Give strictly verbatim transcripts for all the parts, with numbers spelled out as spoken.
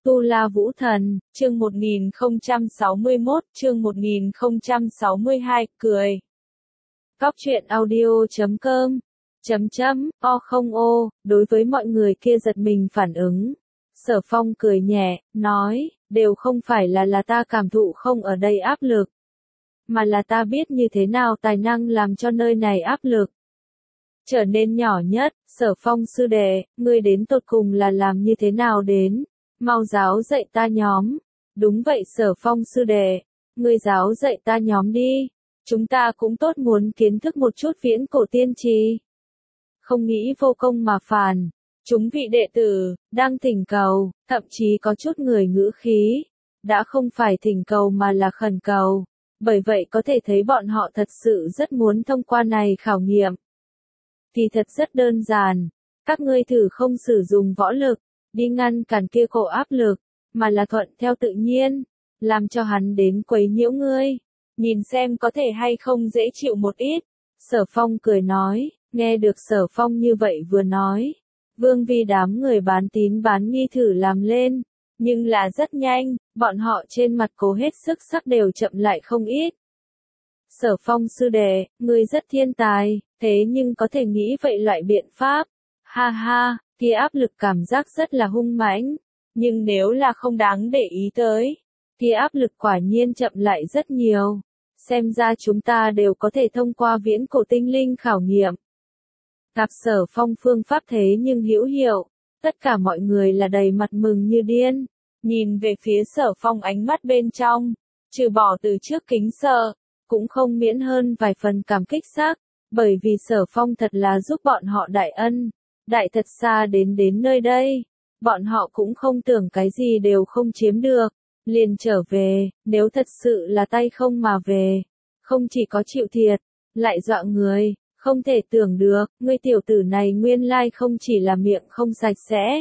Tu La Vũ Thần, chương một nghìn không trăm sáu mươi mốt, chương một nghìn không trăm sáu mươi hai, cười. Góc truyện audio chấm com, chấm chấm, o không ô, đối với mọi người kia giật mình phản ứng. Sở Phong cười nhẹ, nói, đều không phải là là ta cảm thụ không ở đây áp lực, mà là ta biết như thế nào tài năng làm cho nơi này áp lực trở nên nhỏ nhất. Sở Phong sư đệ, ngươi đến tột cùng là làm như thế nào đến? Mau giáo dạy ta nhóm. Đúng vậy Sở Phong sư đệ, ngươi giáo dạy ta nhóm đi. Chúng ta cũng tốt muốn kiến thức một chút viễn cổ tiên tri. Không nghĩ vô công mà phản. Chúng vị đệ tử, đang thỉnh cầu, thậm chí có chút người ngữ khí. Đã không phải thỉnh cầu mà là khẩn cầu. Bởi vậy có thể thấy bọn họ thật sự rất muốn thông qua này khảo nghiệm. Thì thật rất đơn giản. Các ngươi thử không sử dụng võ lực, đi ngăn cản kia cổ áp lực, mà là thuận theo tự nhiên, làm cho hắn đến quấy nhiễu ngươi. Nhìn xem có thể hay không dễ chịu một ít. Sở Phong cười nói, nghe được Sở Phong như vậy vừa nói. Vương Vi đám người bán tín bán nghi thử làm lên, nhưng là rất nhanh, bọn họ trên mặt cố hết sức sắc đều chậm lại không ít. Sở Phong sư đệ, ngươi rất thiên tài, thế nhưng có thể nghĩ vậy loại biện pháp. Ha ha, thì áp lực cảm giác rất là hung mãnh, nhưng nếu là không đáng để ý tới, thì áp lực quả nhiên chậm lại rất nhiều. Xem ra chúng ta đều có thể thông qua viễn cổ tinh linh khảo nghiệm. Gặp Sở Phong phương pháp thế nhưng hữu hiệu, tất cả mọi người là đầy mặt mừng như điên, nhìn về phía Sở Phong ánh mắt bên trong, trừ bỏ từ trước kính sợ, cũng không miễn hơn vài phần cảm kích sắc, bởi vì Sở Phong thật là giúp bọn họ đại ân, đại thật xa đến đến nơi đây, bọn họ cũng không tưởng cái gì đều không chiếm được, liền trở về, nếu thật sự là tay không mà về, không chỉ có chịu thiệt, lại dọa người, không thể tưởng được, ngươi tiểu tử này nguyên lai không chỉ là miệng không sạch sẽ,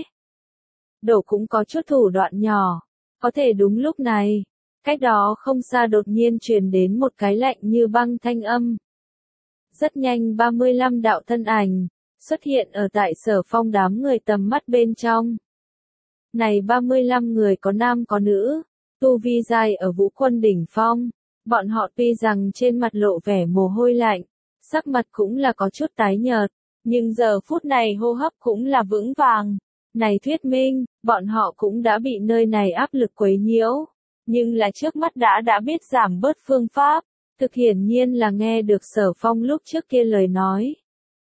đổ cũng có chút thủ đoạn nhỏ, có thể đúng lúc này. Cách đó không xa đột nhiên truyền đến một cái lạnh như băng thanh âm. Rất nhanh ba mươi lăm đạo thân ảnh, xuất hiện ở tại Sở Phong đám người tầm mắt bên trong. Này ba mươi lăm người có nam có nữ, tu vi dài ở vũ quân đỉnh phong. Bọn họ tuy rằng trên mặt lộ vẻ mồ hôi lạnh, sắc mặt cũng là có chút tái nhợt, nhưng giờ phút này hô hấp cũng là vững vàng. Này thuyết minh, bọn họ cũng đã bị nơi này áp lực quấy nhiễu. Nhưng là trước mắt đã đã biết giảm bớt phương pháp, thực hiển nhiên là nghe được Sở Phong lúc trước kia lời nói.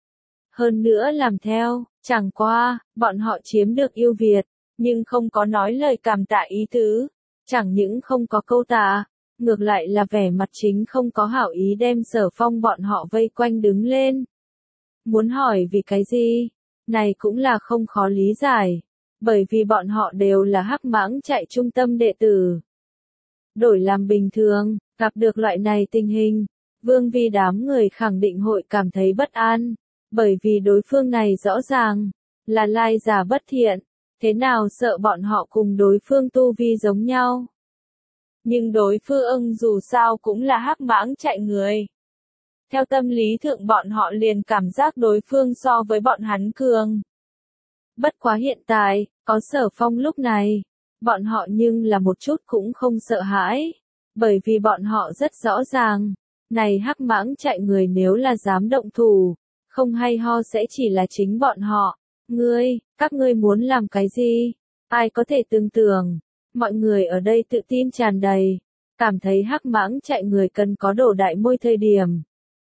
Hơn nữa làm theo, chẳng qua, bọn họ chiếm được ưu việt, nhưng không có nói lời cảm tạ ý tứ, chẳng những không có câu tạ, ngược lại là vẻ mặt chính không có hảo ý đem Sở Phong bọn họ vây quanh đứng lên. Muốn hỏi vì cái gì? Này cũng là không khó lý giải, bởi vì bọn họ đều là hắc mãng chạy trung tâm đệ tử. Đổi làm bình thường, gặp được loại này tình hình, Vương Vi đám người khẳng định hội cảm thấy bất an, bởi vì đối phương này rõ ràng là lai giả bất thiện, thế nào sợ bọn họ cùng đối phương tu vi giống nhau. Nhưng đối phương dù sao cũng là hắc mãng chạy người. Theo tâm lý thượng bọn họ liền cảm giác đối phương so với bọn hắn cường. Bất quá hiện tại, có Sở Phong lúc này, bọn họ nhưng là một chút cũng không sợ hãi, bởi vì bọn họ rất rõ ràng, này hắc mãng chạy người nếu là dám động thủ, không hay ho sẽ chỉ là chính bọn họ. Ngươi, các ngươi muốn làm cái gì? Ai có thể tưởng tượng? Mọi người ở đây tự tin tràn đầy, cảm thấy hắc mãng chạy người cần có đổ đại môi thời điểm.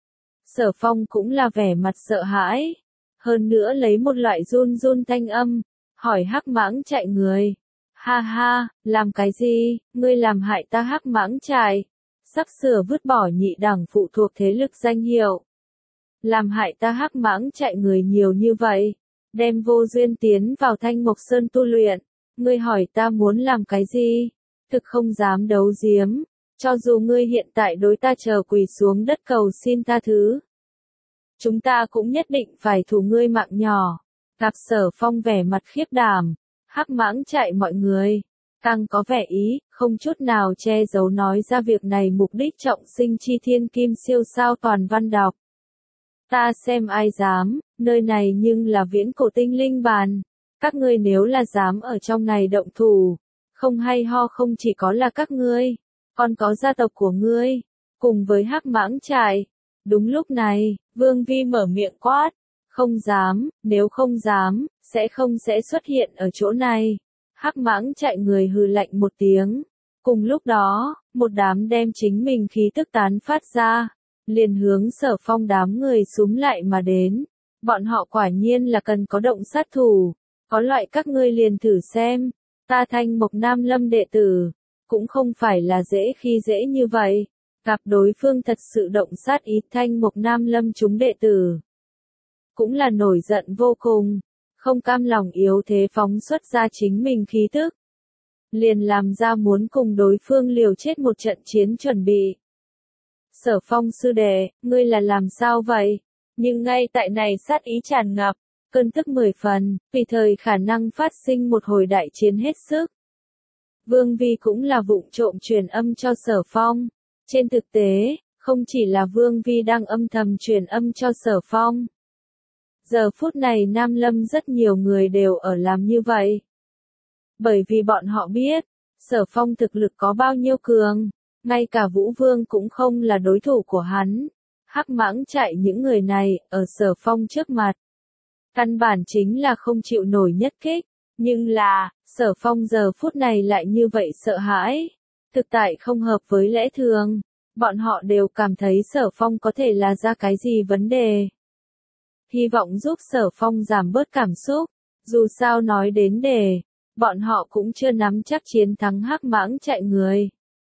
Sở Phong cũng là vẻ mặt sợ hãi, hơn nữa lấy một loại run run thanh âm, hỏi hắc mãng chạy người. Ha ha, làm cái gì, ngươi làm hại ta hắc mãng chạy, sắp sửa vứt bỏ nhị đẳng phụ thuộc thế lực danh hiệu. Làm hại ta hắc mãng chạy người nhiều như vậy, đem vô duyên tiến vào Thanh Mộc Sơn tu luyện, ngươi hỏi ta muốn làm cái gì, thực không dám đấu giếm, cho dù ngươi hiện tại đối ta chờ quỳ xuống đất cầu xin tha thứ. Chúng ta cũng nhất định phải thủ ngươi mạng nhỏ. Gặp Sở Phong vẻ mặt khiếp đảm, hắc mãng chạy mọi người, càng có vẻ ý, không chút nào che giấu nói ra việc này mục đích trọng sinh chi thiên kim siêu sao toàn văn đọc. Ta xem ai dám, nơi này nhưng là viễn cổ tinh linh bàn, các ngươi nếu là dám ở trong này động thủ, Không hay ho không chỉ có là các ngươi, còn có gia tộc của ngươi, cùng với Hắc Mãng Trại. Đúng lúc này, Vương Vi mở miệng quát, không dám, nếu không dám, sẽ không sẽ xuất hiện ở chỗ này. Hắc Mãng Trại người hừ lạnh một tiếng. Cùng lúc đó, một đám đem chính mình khí tức tán phát ra, liền hướng Sở Phong đám người xúm lại mà đến. Bọn họ quả nhiên là cần có động sát thủ, có loại các ngươi liền thử xem, ta Thanh Mộc Nam Lâm đệ tử, cũng không phải là dễ khi dễ như vậy. Gặp đối phương thật sự động sát ý, Thanh Mộc Nam Lâm chúng đệ tử cũng là nổi giận vô cùng, không cam lòng yếu thế phóng xuất ra chính mình khí tức, liền làm ra muốn cùng đối phương liều chết một trận chiến chuẩn bị. Sở Phong sư đệ, ngươi là làm sao vậy? Nhưng ngay tại này sát ý tràn ngập, cơn tức mười phần, vì thời khả năng phát sinh một hồi đại chiến hết sức. Vương Vi cũng là vụng trộm truyền âm cho Sở Phong. Trên thực tế, không chỉ là Vương Vi đang âm thầm truyền âm cho Sở Phong. Giờ phút này Nam Lâm rất nhiều người đều ở làm như vậy. Bởi vì bọn họ biết, Sở Phong thực lực có bao nhiêu cường, ngay cả Vũ Vương cũng không là đối thủ của hắn. Hắc Mãng Trại những người này, ở Sở Phong trước mặt. Căn bản chính là không chịu nổi nhất kích, nhưng là, Sở Phong giờ phút này lại như vậy sợ hãi. Thực tại không hợp với lẽ thường, bọn họ đều cảm thấy Sở Phong có thể là ra cái gì vấn đề. Hy vọng giúp Sở Phong giảm bớt cảm xúc, dù sao nói đến đề, bọn họ cũng chưa nắm chắc chiến thắng Hắc Mãng Trại người.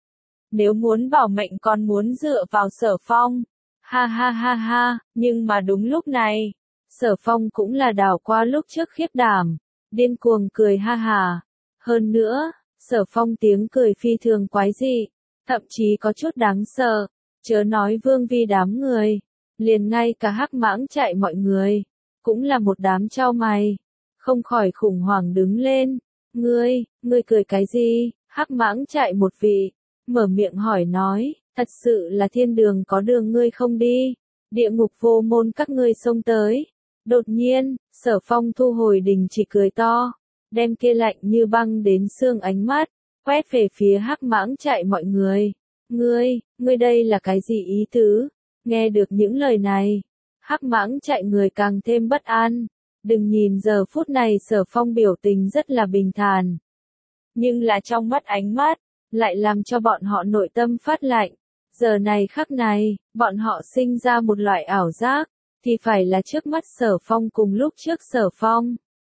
Nếu muốn bảo mệnh còn muốn dựa vào Sở Phong, ha ha ha ha, nhưng mà đúng lúc này, Sở Phong cũng là đảo qua lúc trước khiếp đảm, điên cuồng cười ha hà. Hơn nữa, Sở Phong tiếng cười phi thường quái dị, thậm chí có chút đáng sợ, chớ nói Vương Vi đám người, liền ngay cả Hắc Mãng Trại mọi người, cũng là một đám chau mày, không khỏi khủng hoảng đứng lên. Ngươi, ngươi cười cái gì? Hắc Mãng Trại một vị, mở miệng hỏi nói, thật sự là thiên đường có đường ngươi không đi, địa ngục vô môn các ngươi xông tới. Đột nhiên, Sở Phong thu hồi đình chỉ cười to, đem kia lạnh như băng đến xương ánh mắt, quét về phía Hắc Mãng Trại mọi người. Ngươi, ngươi đây là cái gì ý tứ? Nghe được những lời này, Hắc Mãng Trại người càng thêm bất an. Đừng nhìn giờ phút này Sở Phong biểu tình rất là bình thản, nhưng là trong mắt ánh mắt, lại làm cho bọn họ nội tâm phát lạnh. Giờ này khắc này, bọn họ sinh ra một loại ảo giác, thì phải là trước mắt Sở Phong cùng lúc trước Sở Phong.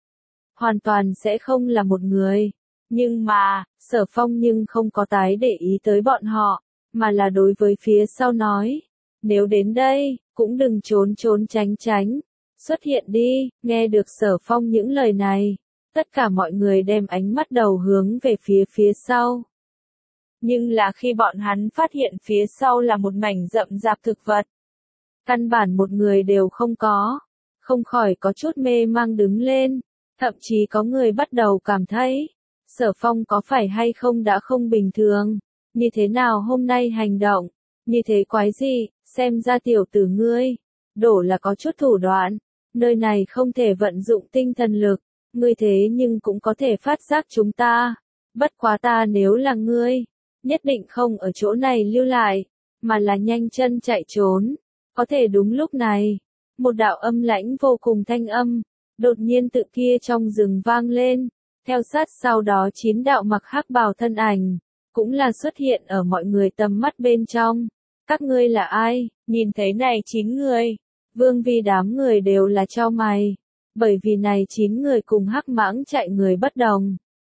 Hoàn toàn sẽ không là một người. Nhưng mà, Sở Phong nhưng không có tái để ý tới bọn họ, mà là đối với phía sau nói. Nếu đến đây, cũng đừng trốn trốn tránh tránh. Xuất hiện đi, nghe được Sở Phong những lời này. Tất cả mọi người đem ánh mắt đầu hướng về phía phía sau. Nhưng là khi bọn hắn phát hiện phía sau là một mảnh rậm rạp thực vật. Căn bản một người đều không có. Không khỏi có chút mê mang đứng lên. Thậm chí có người bắt đầu cảm thấy. Sở Phong có phải hay không đã không bình thường. Như thế nào hôm nay hành động. Như thế quái gì, xem ra tiểu tử ngươi. Đổ là có chút thủ đoạn. Nơi này không thể vận dụng tinh thần lực. Ngươi thế nhưng cũng có thể phát giác chúng ta. Bất quá ta nếu là ngươi, nhất định không ở chỗ này lưu lại, mà là nhanh chân chạy trốn. Có thể đúng lúc này, một đạo âm lãnh vô cùng thanh âm, đột nhiên tự kia trong rừng vang lên, theo sát sau đó chín đạo mặc hắc bào thân ảnh, cũng là xuất hiện ở mọi người tầm mắt bên trong. Các ngươi là ai? Nhìn thấy này chín người, Vương Vi đám người đều là chau mày, bởi vì này chín người cùng Hắc Mãng Trại người bất đồng.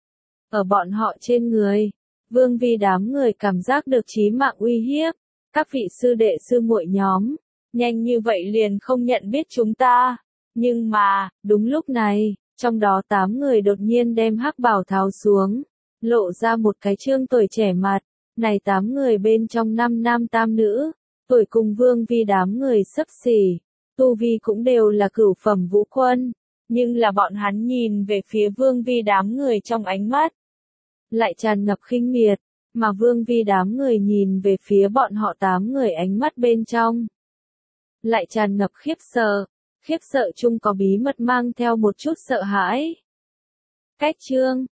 Ở bọn họ trên người, Vương Vi đám người cảm giác được chí mạng uy hiếp. Các vị sư đệ sư muội nhóm, nhanh như vậy liền không nhận biết chúng ta. Nhưng mà, đúng lúc này, trong đó tám người đột nhiên đem hắc bào tháo xuống, lộ ra một cái trương tuổi trẻ mặt. Này tám người bên trong năm nam tam nữ, tuổi cùng Vương Vi đám người xấp xỉ, tu vi cũng đều là cửu phẩm vũ quân. Nhưng là bọn hắn nhìn về phía Vương Vi đám người trong ánh mắt, lại tràn ngập khinh miệt, mà Vương Vi đám người nhìn về phía bọn họ tám người ánh mắt bên trong, lại tràn ngập khiếp sợ, khiếp sợ chung có bí mật mang theo một chút sợ hãi. Cách chương